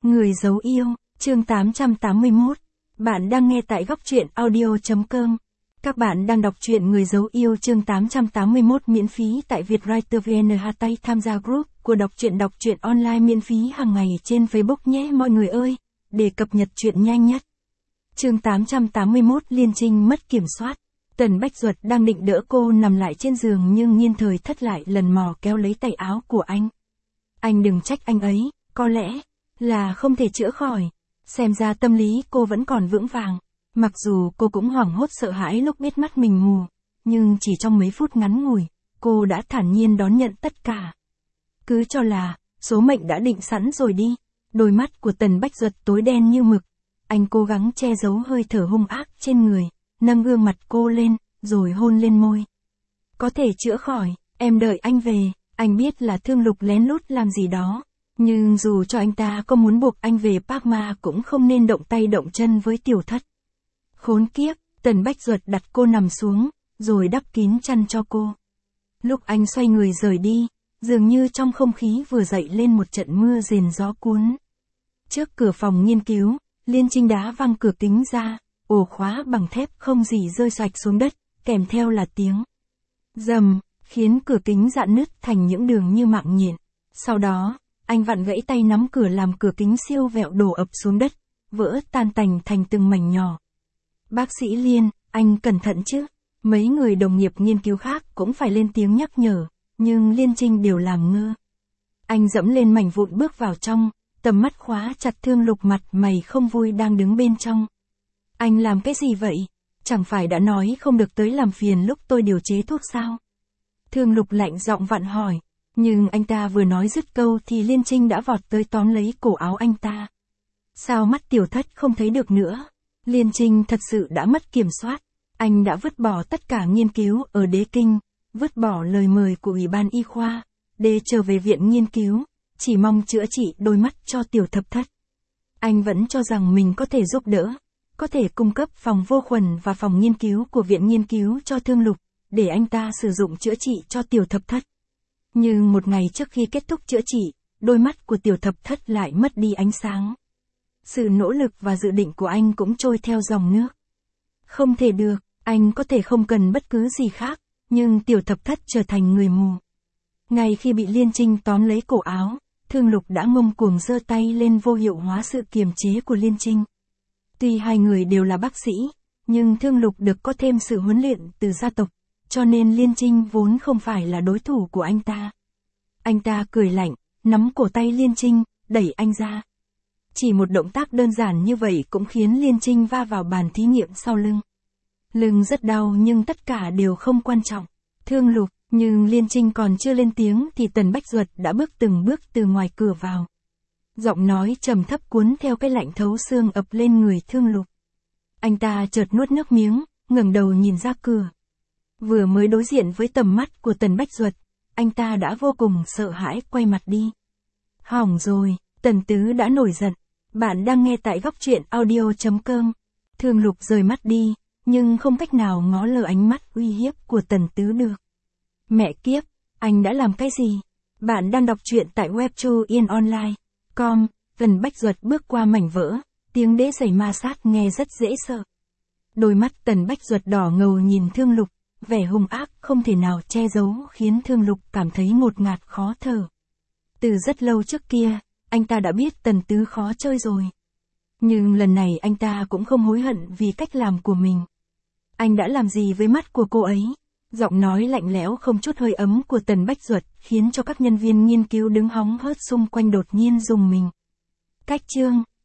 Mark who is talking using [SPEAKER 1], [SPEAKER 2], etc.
[SPEAKER 1] Người giấu yêu, chương 881. Bạn đang nghe tại góc truyện audio.com. Các bạn đang đọc truyện Người giấu yêu chương 881 miễn phí tại Vietwriter VN. Tay tham gia group của đọc truyện online miễn phí hàng ngày trên Facebook nhé mọi người ơi, để cập nhật truyện nhanh nhất. Chương 881 Liên Trinh mất kiểm soát. Tần Bách Duật đang định đỡ cô nằm lại trên giường nhưng nhiên thời thất lại lần mò kéo lấy tay áo của anh. Anh đừng trách anh ấy, có lẽ là không thể chữa khỏi. Xem ra tâm lý cô vẫn còn vững vàng. Mặc dù cô cũng hoảng hốt sợ hãi lúc biết mắt mình mù, nhưng chỉ trong mấy phút ngắn ngủi, cô đã thản nhiên đón nhận tất cả. Cứ cho là số mệnh đã định sẵn rồi đi. Đôi mắt của Tần Bách Duật tối đen như mực. Anh cố gắng che giấu hơi thở hung ác trên người, nâng gương mặt cô lên, rồi hôn lên môi. Có thể chữa khỏi, em đợi anh về. Anh biết là Thương Lục lén lút làm gì đó, nhưng dù cho anh ta có muốn buộc anh về Park Ma cũng không nên động tay động chân với Tiểu Thất. Khốn kiếp, Tần Bách Duật đặt cô nằm xuống, rồi đắp kín chăn cho cô. Lúc anh xoay người rời đi, dường như trong không khí vừa dậy lên một trận mưa rền gió cuốn. Trước cửa phòng nghiên cứu, Liên Trinh đá văng cửa kính ra, ổ khóa bằng thép không gì rơi xoạch xuống đất, kèm theo là tiếng rầm, khiến cửa kính rạn nứt thành những đường như mạng nhện. Sau đó, anh vặn gãy tay nắm cửa làm cửa kính siêu vẹo đổ ập xuống đất, vỡ tan tành thành từng mảnh nhỏ. Bác sĩ Liên, anh cẩn thận chứ. Mấy người đồng nghiệp nghiên cứu khác cũng phải lên tiếng nhắc nhở, nhưng Liên Trinh đều làm ngơ. Anh dẫm lên mảnh vụn bước vào trong, tầm mắt khóa chặt Thương Lục mặt mày không vui đang đứng bên trong. Anh làm cái gì vậy? Chẳng phải đã nói không được tới làm phiền lúc tôi điều chế thuốc sao? Thương Lục lạnh giọng vặn hỏi, nhưng anh ta vừa nói dứt câu thì Liên Trinh đã vọt tới tóm lấy cổ áo anh ta. Sao mắt Tiểu Thất không thấy được nữa? Liên Trinh thật sự đã mất kiểm soát. Anh đã vứt bỏ tất cả nghiên cứu ở Đế Kinh, vứt bỏ lời mời của Ủy ban Y khoa, để trở về viện nghiên cứu, chỉ mong chữa trị đôi mắt cho Tiểu Thập Thất. Anh vẫn cho rằng mình có thể giúp đỡ, có thể cung cấp phòng vô khuẩn và phòng nghiên cứu của viện nghiên cứu cho Thương Lục, để anh ta sử dụng chữa trị cho Tiểu Thập Thất. Nhưng một ngày trước khi kết thúc chữa trị, đôi mắt của Tiểu Thập Thất lại mất đi ánh sáng. Sự nỗ lực và dự định của anh cũng trôi theo dòng nước. Không thể được, anh có thể không cần bất cứ gì khác, nhưng Tiểu Thập Thất trở thành người mù. Ngay khi bị Liên Trinh tóm lấy cổ áo, Thương Lục đã ngông cuồng giơ tay lên vô hiệu hóa sự kiềm chế của Liên Trinh. Tuy hai người đều là bác sĩ, nhưng Thương Lục được có thêm sự huấn luyện từ gia tộc, cho nên Liên Trinh vốn không phải là đối thủ của anh ta. Anh ta cười lạnh, nắm cổ tay Liên Trinh, đẩy anh ra. Chỉ một động tác đơn giản như vậy cũng khiến Liên Trinh va vào bàn thí nghiệm sau lưng. Lưng rất đau nhưng tất cả đều không quan trọng. Thương Lục, nhưng Liên Trinh còn chưa lên tiếng thì Tần Bách Duật đã bước từng bước từ ngoài cửa vào. Giọng nói trầm thấp cuốn theo cái lạnh thấu xương ập lên người Thương Lục. Anh ta chợt nuốt nước miếng, ngẩng đầu nhìn ra cửa. Vừa mới đối diện với tầm mắt của Tần Bách Duật, anh ta đã vô cùng sợ hãi quay mặt đi. Hỏng rồi, Tần Tứ đã nổi giận. Bạn đang nghe tại góc truyện audio.com. Thương Lục rời mắt đi, nhưng không cách nào ngó lờ ánh mắt uy hiếp của Tần Tứ được. Mẹ kiếp, anh đã làm cái gì? Bạn đang đọc truyện tại webtoonline.com. Tần Bách Duật bước qua mảnh vỡ, tiếng đế giày ma sát nghe rất dễ sợ. Đôi mắt Tần Bách Duật đỏ ngầu nhìn Thương Lục, vẻ hung ác không thể nào che giấu khiến Thương Lục cảm thấy ngột ngạt khó thở. Từ rất lâu trước kia, anh ta đã biết Tần Tứ khó chơi rồi. Nhưng lần này anh ta cũng không hối hận vì cách làm của mình. Anh đã làm gì với mắt của cô ấy? Giọng nói lạnh lẽo không chút hơi ấm của Tần Bách Duật khiến cho các nhân viên nghiên cứu đứng hóng hớt xung quanh đột nhiên rùng mình. Cách chương